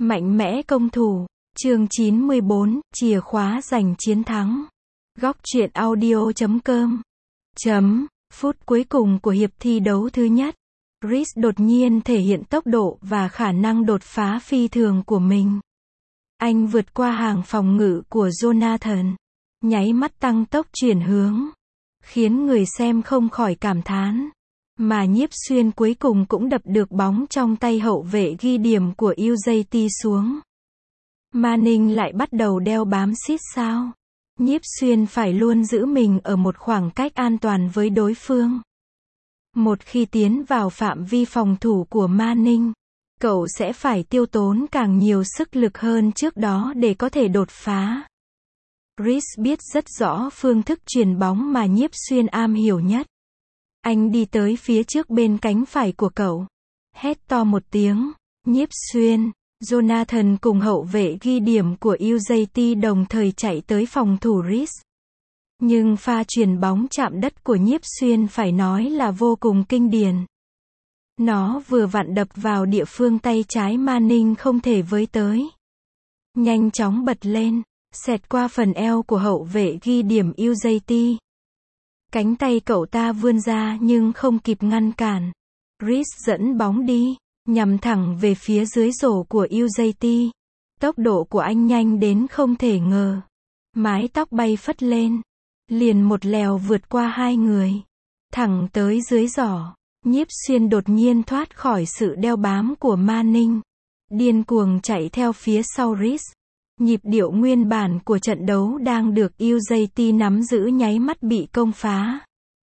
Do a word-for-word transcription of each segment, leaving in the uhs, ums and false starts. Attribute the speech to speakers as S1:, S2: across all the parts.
S1: Mạnh mẽ công thủ. Chương chín mươi bốn, chìa khóa giành chiến thắng. Góc truyện audio chấm com. Chấm. Phút cuối cùng của hiệp thi đấu thứ nhất, Reece đột nhiên thể hiện tốc độ và khả năng đột phá phi thường của mình. Anh vượt qua hàng phòng ngự của Jonathan, nháy mắt tăng tốc chuyển hướng, khiến người xem không khỏi cảm thán. Mà Nhiếp Xuyên cuối cùng cũng đập được bóng trong tay hậu vệ ghi điểm của u gi tê xuống. Manning lại bắt đầu đeo bám xít sao? Nhiếp Xuyên phải luôn giữ mình ở một khoảng cách an toàn với đối phương. Một khi tiến vào phạm vi phòng thủ của Manning, cậu sẽ phải tiêu tốn càng nhiều sức lực hơn trước đó để có thể đột phá. Reece biết rất rõ phương thức chuyền bóng mà Nhiếp Xuyên am hiểu nhất. Anh đi tới phía trước bên cánh phải của cậu, hét to một tiếng, Nhiếp Xuyên. Jonathan cùng hậu vệ ghi điểm của u gi tê đồng thời chạy tới phòng thủ Reece. Nhưng pha chuyền bóng chạm đất của Nhiếp Xuyên phải nói là vô cùng kinh điển. Nó vừa vặn đập vào địa phương tay trái Manning không thể với tới. Nhanh chóng bật lên, xẹt qua phần eo của hậu vệ ghi điểm u gi tê. Cánh tay cậu ta vươn ra nhưng không kịp ngăn cản. Reece dẫn bóng đi, nhằm thẳng về phía dưới rổ của u gi tê. Tốc độ của anh nhanh đến không thể ngờ. Mái tóc bay phất lên, liền một lèo vượt qua hai người, thẳng tới dưới giỏ. Nhiếp Xuyên đột nhiên thoát khỏi sự đeo bám của Manning, điên cuồng chạy theo phía sau Reece. Nhịp điệu nguyên bản của trận đấu đang được u gi tê nắm giữ nháy mắt bị công phá.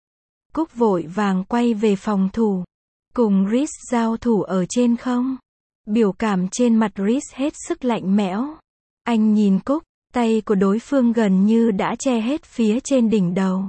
S1: Cúc vội vàng quay về phòng thủ, cùng Reece giao thủ ở trên không. Biểu cảm trên mặt Reece hết sức lạnh lẽo. Anh nhìn Cúc, tay của đối phương gần như đã che hết phía trên đỉnh đầu.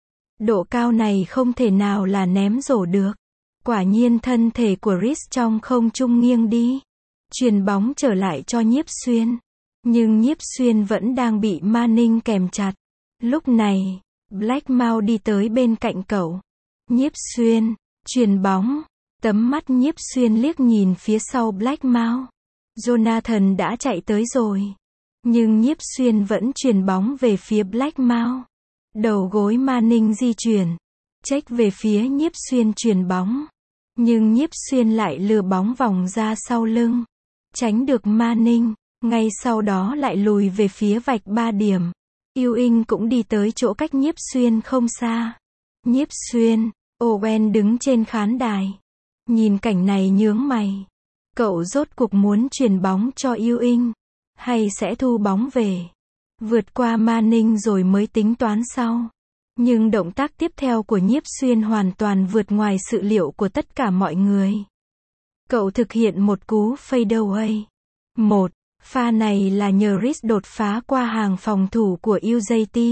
S1: Độ cao này không thể nào là ném rổ được. Quả nhiên thân thể của Reece trong không trung nghiêng đi, chuyền bóng trở lại cho Nhiếp Xuyên. Nhưng Nhiếp Xuyên vẫn đang bị Manning kèm chặt. Lúc này, Blackmouth đi tới bên cạnh cậu. Nhiếp Xuyên, chuyền bóng. Tấm mắt Nhiếp Xuyên liếc nhìn phía sau Blackmouth. Jonathan đã chạy tới rồi. Nhưng Nhiếp Xuyên vẫn chuyền bóng về phía Blackmouth. Đầu gối Manning di chuyển, check về phía Nhiếp Xuyên chuyền bóng. Nhưng Nhiếp Xuyên lại lừa bóng vòng ra sau lưng, tránh được Manning. Ngay sau đó lại lùi về phía vạch ba điểm. Ewing cũng đi tới chỗ cách Nhiếp Xuyên không xa. Nhiếp Xuyên, Owen đứng trên khán đài, nhìn cảnh này nhướng mày. Cậu rốt cuộc muốn chuyền bóng cho Ewing, hay sẽ thu bóng về, vượt qua Manning rồi mới tính toán sau. Nhưng động tác tiếp theo của Nhiếp Xuyên hoàn toàn vượt ngoài sự liệu của tất cả mọi người. Cậu thực hiện một cú fadeaway. Một. Pha này là nhờ Reece đột phá qua hàng phòng thủ của u gi tê.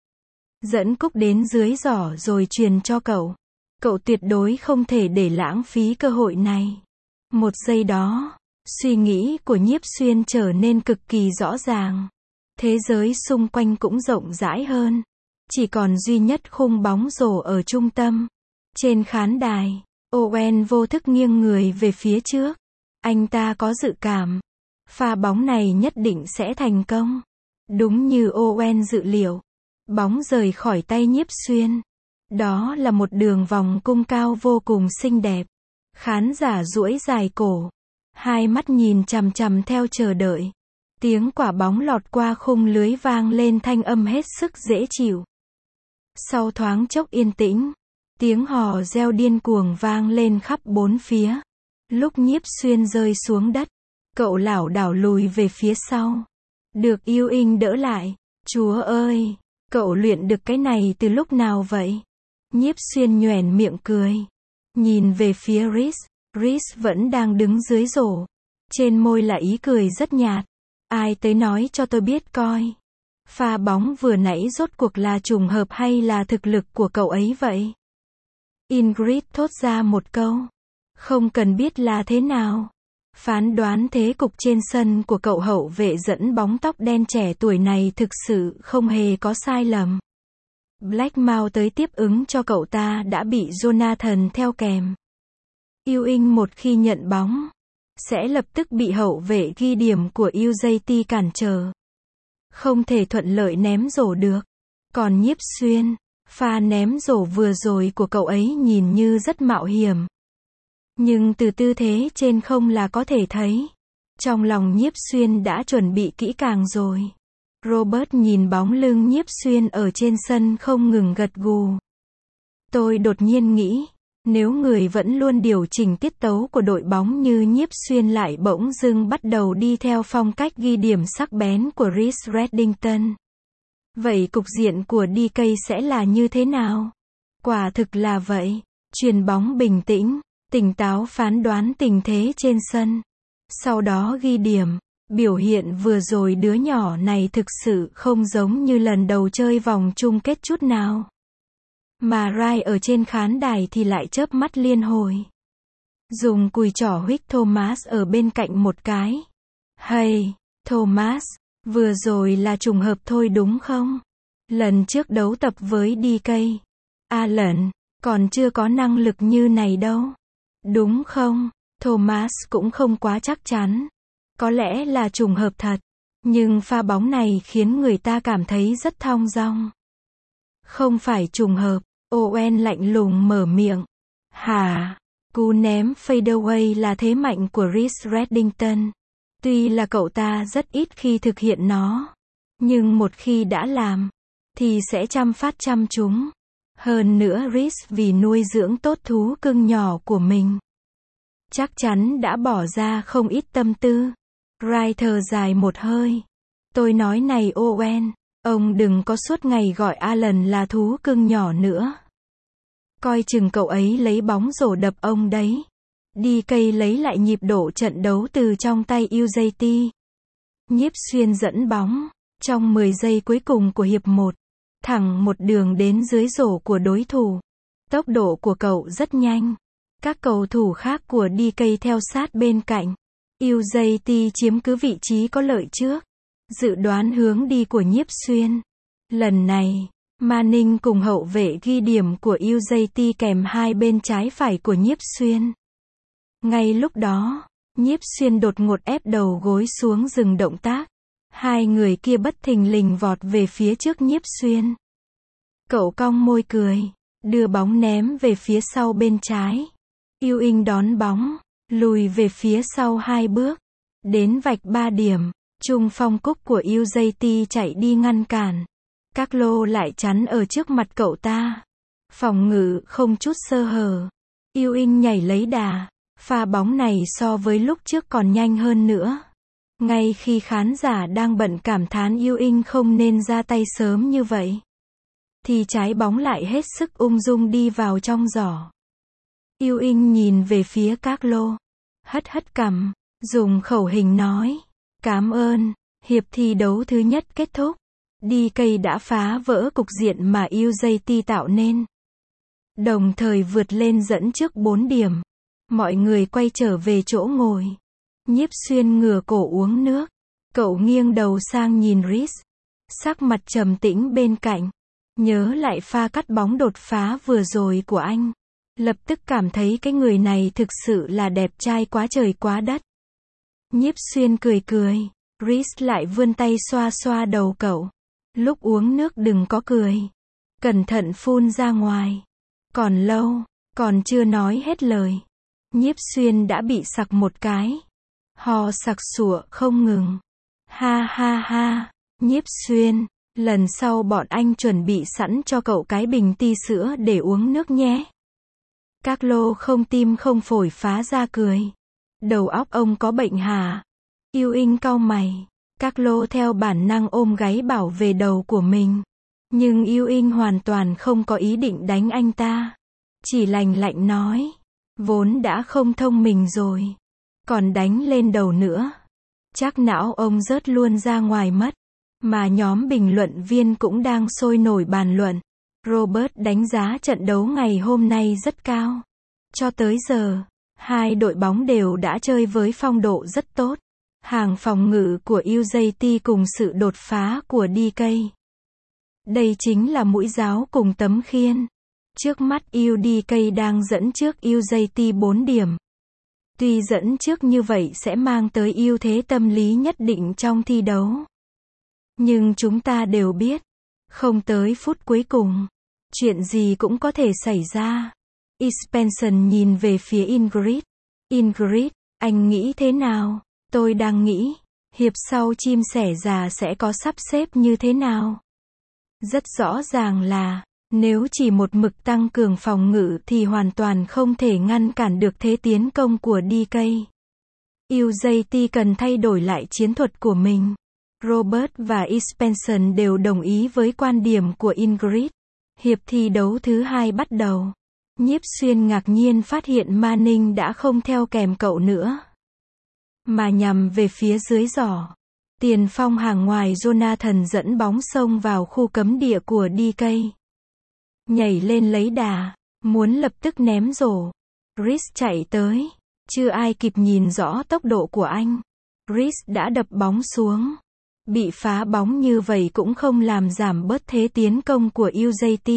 S1: Dẫn Cúc đến dưới giỏ rồi truyền cho cậu. Cậu tuyệt đối không thể để lãng phí cơ hội này. Một giây đó, suy nghĩ của Nhiếp Xuyên trở nên cực kỳ rõ ràng. Thế giới xung quanh cũng rộng rãi hơn. Chỉ còn duy nhất khung bóng rổ ở trung tâm. Trên khán đài, Owen vô thức nghiêng người về phía trước. Anh ta có dự cảm, pha bóng này nhất định sẽ thành công. Đúng như Owen dự liệu, bóng rời khỏi tay Nhiếp Xuyên. Đó là một đường vòng cung cao vô cùng xinh đẹp. Khán giả duỗi dài cổ, hai mắt nhìn chằm chằm theo chờ đợi. Tiếng quả bóng lọt qua khung lưới vang lên thanh âm hết sức dễ chịu. Sau thoáng chốc yên tĩnh, tiếng hò reo điên cuồng vang lên khắp bốn phía. Lúc Nhiếp Xuyên rơi xuống đất, cậu lảo đảo lùi về phía sau, được Ewing đỡ lại. Chúa ơi, cậu luyện được cái này từ lúc nào vậy? Nhiếp Xuyên nhoẻn miệng cười, nhìn về phía Reece. Reece vẫn đang đứng dưới rổ, trên môi là ý cười rất nhạt. Ai tới nói cho tôi biết coi, pha bóng vừa nãy rốt cuộc là trùng hợp hay là thực lực của cậu ấy vậy? Ingrid thốt ra một câu. Không cần biết là thế nào. Phán đoán thế cục trên sân của cậu hậu vệ dẫn bóng tóc đen trẻ tuổi này thực sự không hề có sai lầm. Blackmouth tới tiếp ứng cho cậu ta đã bị Jonathan theo kèm. Ewing một khi nhận bóng, sẽ lập tức bị hậu vệ ghi điểm của u gi tê cản trở. Không thể thuận lợi ném rổ được. Còn Nhiếp Xuyên, pha ném rổ vừa rồi của cậu ấy nhìn như rất mạo hiểm. Nhưng từ tư thế trên không là có thể thấy. Trong lòng Nhiếp Xuyên đã chuẩn bị kỹ càng rồi. Robert nhìn bóng lưng Nhiếp Xuyên ở trên sân không ngừng gật gù. Tôi đột nhiên nghĩ, nếu người vẫn luôn điều chỉnh tiết tấu của đội bóng như Nhiếp Xuyên lại bỗng dưng bắt đầu đi theo phong cách ghi điểm sắc bén của Chris Reddington. Vậy cục diện của đê ca sẽ là như thế nào? Quả thực là vậy. Chuyền bóng bình tĩnh, tỉnh táo phán đoán tình thế trên sân. Sau đó ghi điểm. Biểu hiện vừa rồi đứa nhỏ này thực sự không giống như lần đầu chơi vòng chung kết chút nào. Mà Rai ở trên khán đài thì lại chớp mắt liên hồi. Dùng cùi trỏ huých Thomas ở bên cạnh một cái. Hey, Thomas, vừa rồi là trùng hợp thôi đúng không? Lần trước đấu tập với đê ca, Alan, còn chưa có năng lực như này đâu. Đúng không? Thomas cũng không quá chắc chắn. Có lẽ là trùng hợp thật. Nhưng pha bóng này khiến người ta cảm thấy rất thong dong. Không phải trùng hợp. Owen lạnh lùng mở miệng. Hả? Cú ném fadeaway là thế mạnh của Chris Reddington. Tuy là cậu ta rất ít khi thực hiện nó. Nhưng một khi đã làm, thì sẽ trăm phát trăm trúng. Hơn nữa Chris vì nuôi dưỡng tốt thú cưng nhỏ của mình. Chắc chắn đã bỏ ra không ít tâm tư. Rai thở dài một hơi. Tôi nói này Owen, ông đừng có suốt ngày gọi Alan là thú cưng nhỏ nữa. Coi chừng cậu ấy lấy bóng rổ đập ông đấy. đê ca lấy lại nhịp độ trận đấu từ trong tay u gi tê. Nhiếp Xuyên dẫn bóng, trong mười giây cuối cùng của hiệp một, thẳng một đường đến dưới rổ của đối thủ. Tốc độ của cậu rất nhanh. Các cầu thủ khác của đê ca theo sát bên cạnh. u gi tê chiếm cứ vị trí có lợi trước. Dự đoán hướng đi của Nhiếp Xuyên. Lần này, Manning cùng hậu vệ ghi điểm của u gi tê kèm hai bên trái phải của Nhiếp Xuyên. Ngay lúc đó, Nhiếp Xuyên đột ngột ép đầu gối xuống dừng động tác. Hai người kia bất thình lình vọt về phía trước Nhiếp Xuyên. Cậu cong môi cười, đưa bóng ném về phía sau bên trái. Ewing đón bóng, lùi về phía sau hai bước. Đến vạch ba điểm, trung phong cúc của u gi tê chạy đi ngăn cản. Các lô lại chắn ở trước mặt cậu ta. Phòng ngự không chút sơ hở. Ewing nhảy lấy đà. Pha bóng này so với lúc trước còn nhanh hơn nữa. Ngay khi khán giả đang bận cảm thán Ewing không nên ra tay sớm như vậy, thì trái bóng lại hết sức ung dung đi vào trong giỏ. Ewing nhìn về phía các lô. Hất hất cằm, dùng khẩu hình nói. Cảm ơn. Hiệp thi đấu thứ nhất kết thúc. đê ca đã phá vỡ cục diện mà u gi tê tạo nên. Đồng thời vượt lên dẫn trước bốn điểm. Mọi người quay trở về chỗ ngồi. Nhiếp Xuyên ngửa cổ uống nước. Cậu nghiêng đầu sang nhìn Chris. Sắc mặt trầm tĩnh bên cạnh. Nhớ lại pha cắt bóng đột phá vừa rồi của anh. Lập tức cảm thấy cái người này thực sự là đẹp trai quá trời quá đất. Nhiếp Xuyên cười cười. Chris lại vươn tay xoa xoa đầu cậu. Lúc uống nước đừng có cười. Cẩn thận phun ra ngoài. Còn lâu, còn chưa nói hết lời. Nhiếp Xuyên đã bị sặc một cái. Ho sặc sụa không ngừng. Ha ha ha, Nhiếp Xuyên, lần sau bọn anh chuẩn bị sẵn cho cậu cái bình ti sữa để uống nước nhé. Các lô không tim không phổi phá ra cười. Đầu óc ông có bệnh hả? Ewing cau mày. Các lô theo bản năng ôm gáy bảo vệ đầu của mình. Nhưng Ewing hoàn toàn không có ý định đánh anh ta. Chỉ lành lạnh nói. Vốn đã không thông minh rồi. Còn đánh lên đầu nữa. Chắc não ông rớt luôn ra ngoài mất. Mà nhóm bình luận viên cũng đang sôi nổi bàn luận. Robert đánh giá trận đấu ngày hôm nay rất cao. Cho tới giờ, hai đội bóng đều đã chơi với phong độ rất tốt. Hàng phòng ngự của u gi tê cùng sự đột phá của đê ca. Đây chính là mũi giáo cùng tấm khiên. Trước mắt u đê ca đang dẫn trước u gi tê bốn điểm. Tuy dẫn trước như vậy sẽ mang tới ưu thế tâm lý nhất định trong thi đấu. Nhưng chúng ta đều biết, không tới phút cuối cùng, chuyện gì cũng có thể xảy ra. Svensson nhìn về phía Ingrid. Ingrid, anh nghĩ thế nào? Tôi đang nghĩ, hiệp sau chim sẻ già sẽ có sắp xếp như thế nào? Rất rõ ràng là, nếu chỉ một mực tăng cường phòng ngự thì hoàn toàn không thể ngăn cản được thế tiến công của đê ca. u giê tê cần thay đổi lại chiến thuật của mình. Robert và Svensson đều đồng ý với quan điểm của Ingrid. Hiệp thi đấu thứ hai bắt đầu. Nhiếp Xuyên ngạc nhiên phát hiện Manning đã không theo kèm cậu nữa, mà nhằm về phía dưới giỏ. Tiền phong hàng ngoài Jonathan dẫn bóng xông vào khu cấm địa của đê ca. Nhảy lên lấy đà, muốn lập tức ném rổ. Reece chạy tới, chưa ai kịp nhìn rõ tốc độ của anh. Reece đã đập bóng xuống. Bị phá bóng như vậy cũng không làm giảm bớt thế tiến công của u giê tê.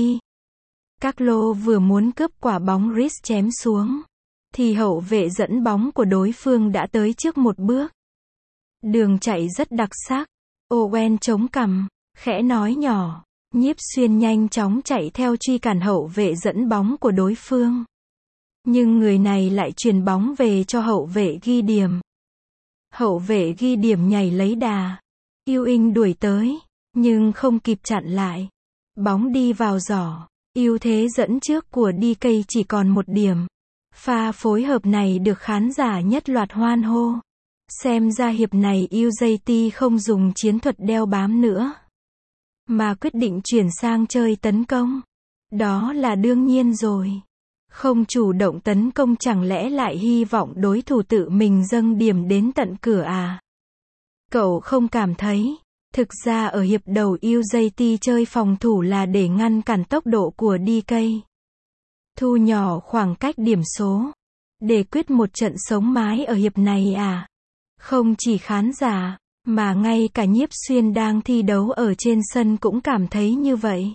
S1: Carlo vừa muốn cướp quả bóng Reece chém xuống, thì hậu vệ dẫn bóng của đối phương đã tới trước một bước. Đường chạy rất đặc sắc. Owen chống cằm, khẽ nói nhỏ. Nhiếp Xuyên nhanh chóng chạy theo truy cản hậu vệ dẫn bóng của đối phương. Nhưng người này lại chuyền bóng về cho hậu vệ ghi điểm. Hậu vệ ghi điểm nhảy lấy đà. Ewing đuổi tới, nhưng không kịp chặn lại. Bóng đi vào giỏ. Ưu thế dẫn trước của đê ca chỉ còn một điểm. Pha phối hợp này được khán giả nhất loạt hoan hô. Xem ra hiệp này u giê tê không dùng chiến thuật đeo bám nữa, mà quyết định chuyển sang chơi tấn công. Đó là đương nhiên rồi. Không chủ động tấn công chẳng lẽ lại hy vọng đối thủ tự mình dâng điểm đến tận cửa à? Cậu không cảm thấy, thực ra ở hiệp đầu u giê tê chơi phòng thủ là để ngăn cản tốc độ của đê ca. Thu nhỏ khoảng cách điểm số, để quyết một trận sống mái ở hiệp này à? Không chỉ khán giả, mà ngay cả Nhiếp Xuyên đang thi đấu ở trên sân cũng cảm thấy như vậy.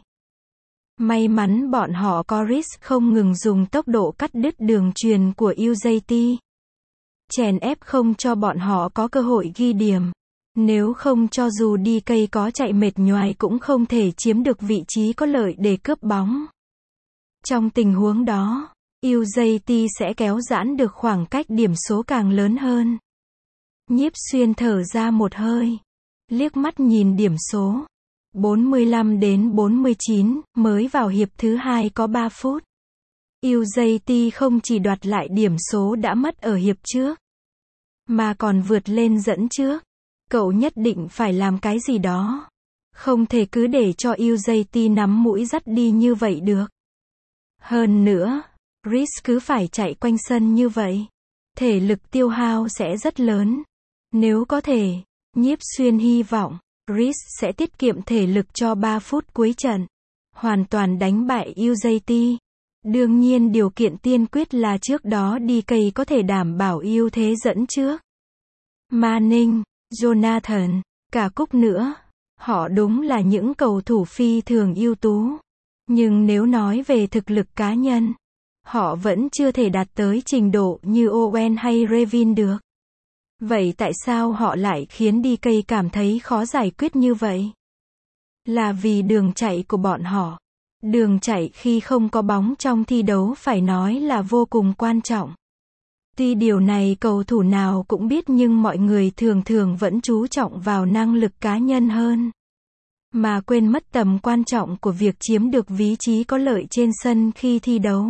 S1: May mắn bọn họ có Reece không ngừng dùng tốc độ cắt đứt đường chuyền của u giê tê. Chèn ép không cho bọn họ có cơ hội ghi điểm. Nếu không cho dù đê ca có chạy mệt nhoài cũng không thể chiếm được vị trí có lợi để cướp bóng. Trong tình huống đó, u giê tê sẽ kéo giãn được khoảng cách điểm số càng lớn hơn. Nhiếp Xuyên thở ra một hơi, liếc mắt nhìn điểm số. bốn mươi lăm đến bốn mươi chín, mới vào hiệp thứ hai có ba phút. u giê tê không chỉ đoạt lại điểm số đã mất ở hiệp trước, mà còn vượt lên dẫn trước. Cậu nhất định phải làm cái gì đó. Không thể cứ để cho u giê tê nắm mũi dắt đi như vậy được. Hơn nữa, Reece cứ phải chạy quanh sân như vậy, thể lực tiêu hao sẽ rất lớn. Nếu có thể, Nhiếp Xuyên hy vọng Reece sẽ tiết kiệm thể lực cho ba phút cuối trận, hoàn toàn đánh bại u giê tê. Đương nhiên điều kiện tiên quyết là trước đó đê ca có thể đảm bảo ưu thế dẫn trước. Manning, Jonathan, cả Cook nữa, họ đúng là những cầu thủ phi thường ưu tú. Nhưng nếu nói về thực lực cá nhân, họ vẫn chưa thể đạt tới trình độ như Owen hay Revin được. Vậy tại sao họ lại khiến đê ca cảm thấy khó giải quyết như vậy? Là vì đường chạy của bọn họ. Đường chạy khi không có bóng trong thi đấu phải nói là vô cùng quan trọng. Tuy điều này cầu thủ nào cũng biết nhưng mọi người thường thường vẫn chú trọng vào năng lực cá nhân hơn, mà quên mất tầm quan trọng của việc chiếm được vị trí có lợi trên sân khi thi đấu.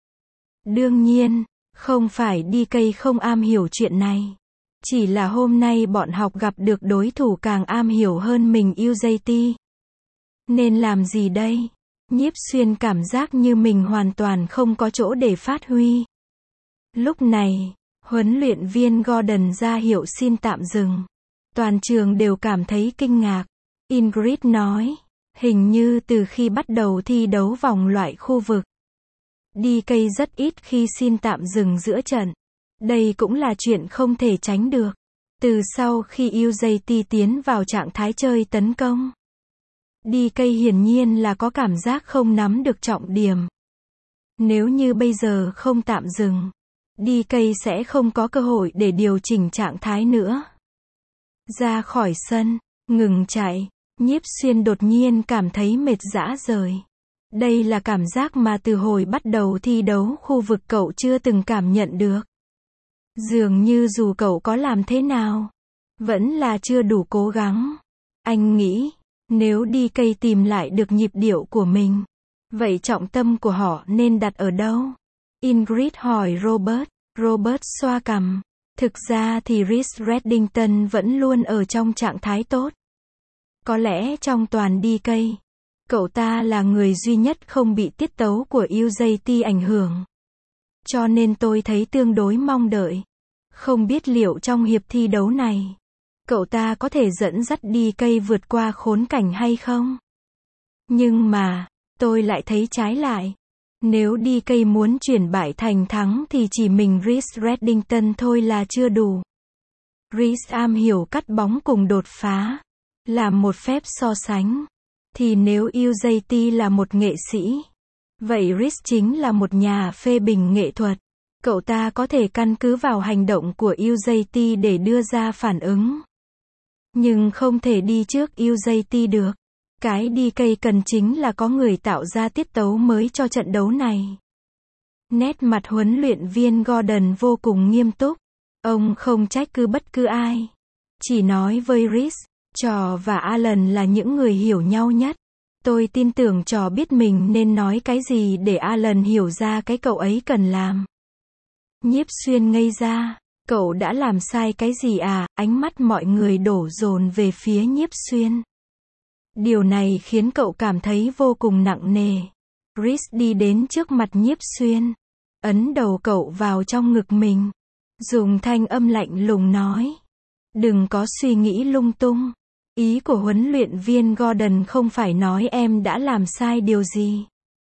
S1: Đương nhiên, không phải đê ca không am hiểu chuyện này. Chỉ là hôm nay bọn học gặp được đối thủ càng am hiểu hơn mình u giê tê. Nên làm gì đây? Nhiếp Xuyên cảm giác như mình hoàn toàn không có chỗ để phát huy. Lúc này, huấn luyện viên Gordon ra hiệu xin tạm dừng. Toàn trường đều cảm thấy kinh ngạc. Ingrid nói, hình như từ khi bắt đầu thi đấu vòng loại khu vực, đê ca rất ít khi xin tạm dừng giữa trận. Đây cũng là chuyện không thể tránh được. Từ sau khi u giê tê tiến vào trạng thái chơi tấn công, đê ca hiển nhiên là có cảm giác không nắm được trọng điểm. Nếu như bây giờ không tạm dừng, đê ca sẽ không có cơ hội để điều chỉnh trạng thái nữa. Ra khỏi sân, ngừng chạy, Nhiếp Xuyên đột nhiên cảm thấy mệt rã rời. Đây là cảm giác mà từ hồi bắt đầu thi đấu khu vực cậu chưa từng cảm nhận được. Dường như dù cậu có làm thế nào, vẫn là chưa đủ cố gắng. Anh nghĩ, nếu đê ca tìm lại được nhịp điệu của mình, vậy trọng tâm của họ nên đặt ở đâu? Ingrid hỏi Robert. Robert xoa cằm. Thực ra thì Chris Reddington vẫn luôn ở trong trạng thái tốt. Có lẽ trong toàn đê ca, cậu ta là người duy nhất không bị tiết tấu của u gi tê ảnh hưởng. Cho nên tôi thấy tương đối mong đợi. Không biết liệu trong hiệp thi đấu này, cậu ta có thể dẫn dắt đê ca vượt qua khốn cảnh hay không? Nhưng mà, tôi lại thấy trái lại. Nếu đê ca muốn chuyển bại thành thắng thì chỉ mình Chris Reddington thôi là chưa đủ. Chris am hiểu cắt bóng cùng đột phá. Làm một phép so sánh. Thì nếu u gi tê là một nghệ sĩ, vậy Chris chính là một nhà phê bình nghệ thuật. Cậu ta có thể căn cứ vào hành động của u gi tê để đưa ra phản ứng. Nhưng không thể đi trước u gi tê được. Cái đê ca cần chính là có người tạo ra tiết tấu mới cho trận đấu này. Nét mặt huấn luyện viên Gordon vô cùng nghiêm túc. Ông không trách cứ bất cứ ai. Chỉ nói với Chris, Trò và Alan là những người hiểu nhau nhất. Tôi tin tưởng Trò biết mình nên nói cái gì để Alan hiểu ra cái cậu ấy cần làm. Nhiếp Xuyên ngây ra. Cậu đã làm sai cái gì à? Ánh mắt mọi người đổ dồn về phía Nhiếp Xuyên. Điều này khiến cậu cảm thấy vô cùng nặng nề. Chris đi đến trước mặt Nhiếp Xuyên. Ấn đầu cậu vào trong ngực mình. Dùng thanh âm lạnh lùng nói. Đừng có suy nghĩ lung tung. Ý của huấn luyện viên Gordon không phải nói em đã làm sai điều gì.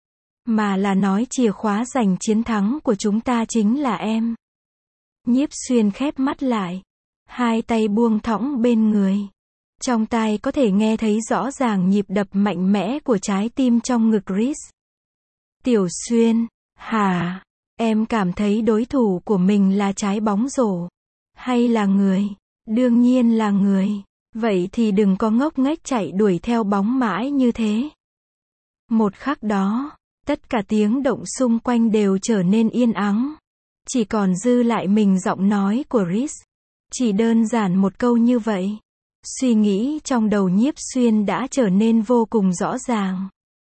S1: Mà là nói chìa khóa giành chiến thắng của chúng ta chính là em. Nhiếp Xuyên khép mắt lại. Hai tay buông thõng bên người. Trong tai có thể nghe thấy rõ ràng nhịp đập mạnh mẽ của trái tim trong ngực Chris. Tiểu Xuyên, hả? Em cảm thấy đối thủ của mình là trái bóng rổ? Hay là người? Đương nhiên là người. Vậy thì đừng có ngốc nghếch chạy đuổi theo bóng mãi như thế. Một khắc đó, tất cả tiếng động xung quanh đều trở nên yên ắng. Chỉ còn dư lại mình giọng nói của Chris. Chỉ đơn giản một câu như vậy. Suy nghĩ trong đầu Nhiếp Xuyên đã trở nên vô cùng rõ ràng.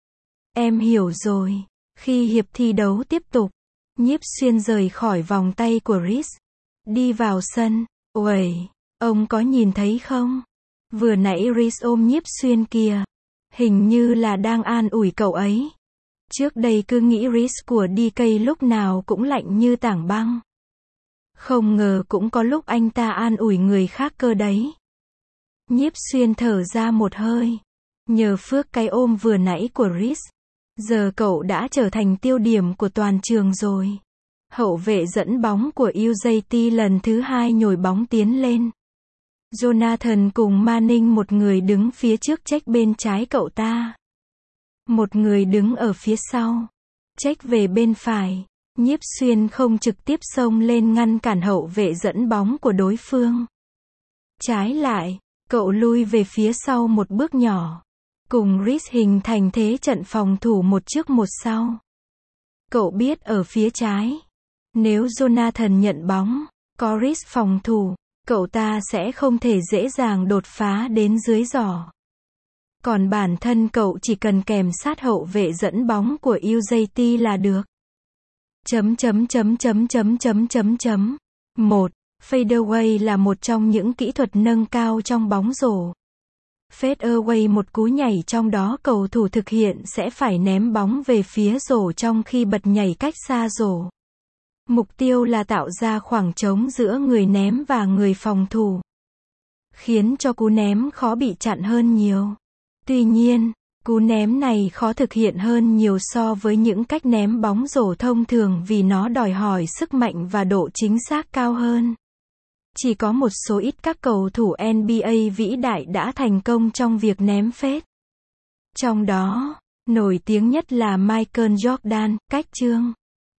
S1: Em hiểu rồi. Khi hiệp thi đấu tiếp tục, Nhiếp Xuyên rời khỏi vòng tay của Chris. Đi vào sân. Uầy, ông có nhìn thấy không? Vừa nãy Chris ôm Nhiếp Xuyên kìa. Hình như là đang an ủi cậu ấy. Trước đây cứ nghĩ Chris của đê ca lúc nào cũng lạnh như tảng băng. Không ngờ cũng có lúc anh ta an ủi người khác cơ đấy. Nhiếp Xuyên thở ra một hơi. Nhờ phước cái ôm vừa nãy của Chris. Giờ cậu đã trở thành tiêu điểm của toàn trường rồi. Hậu vệ dẫn bóng của u gi tê lần thứ hai nhồi bóng tiến lên. Jonathan cùng Manning một người đứng phía trước check bên trái cậu ta. Một người đứng ở phía sau. Check về bên phải. Nhiếp Xuyên không trực tiếp xông lên ngăn cản hậu vệ dẫn bóng của đối phương. Trái lại, cậu lui về phía sau một bước nhỏ. Cùng Chris hình thành thế trận phòng thủ một trước một sau. Cậu biết ở phía trái, nếu Jonathan nhận bóng, có Chris phòng thủ, cậu ta sẽ không thể dễ dàng đột phá đến dưới giỏ. Còn bản thân cậu chỉ cần kèm sát hậu vệ dẫn bóng của u gi tê là được. Chấm chấm chấm chấm chấm chấm chấm chấm. một. Fadeaway là một trong những kỹ thuật nâng cao trong bóng rổ. Fadeaway một cú nhảy trong đó cầu thủ thực hiện sẽ phải ném bóng về phía rổ trong khi bật nhảy cách xa rổ. Mục tiêu là tạo ra khoảng trống giữa người ném và người phòng thủ, khiến cho cú ném khó bị chặn hơn nhiều. Tuy nhiên, cú ném này khó thực hiện hơn nhiều so với những cách ném bóng rổ thông thường vì nó đòi hỏi sức mạnh và độ chính xác cao hơn. Chỉ có một số ít các cầu thủ en bi ây vĩ đại đã thành công trong việc ném phết. Trong đó, nổi tiếng nhất là Michael Jordan, cách chương.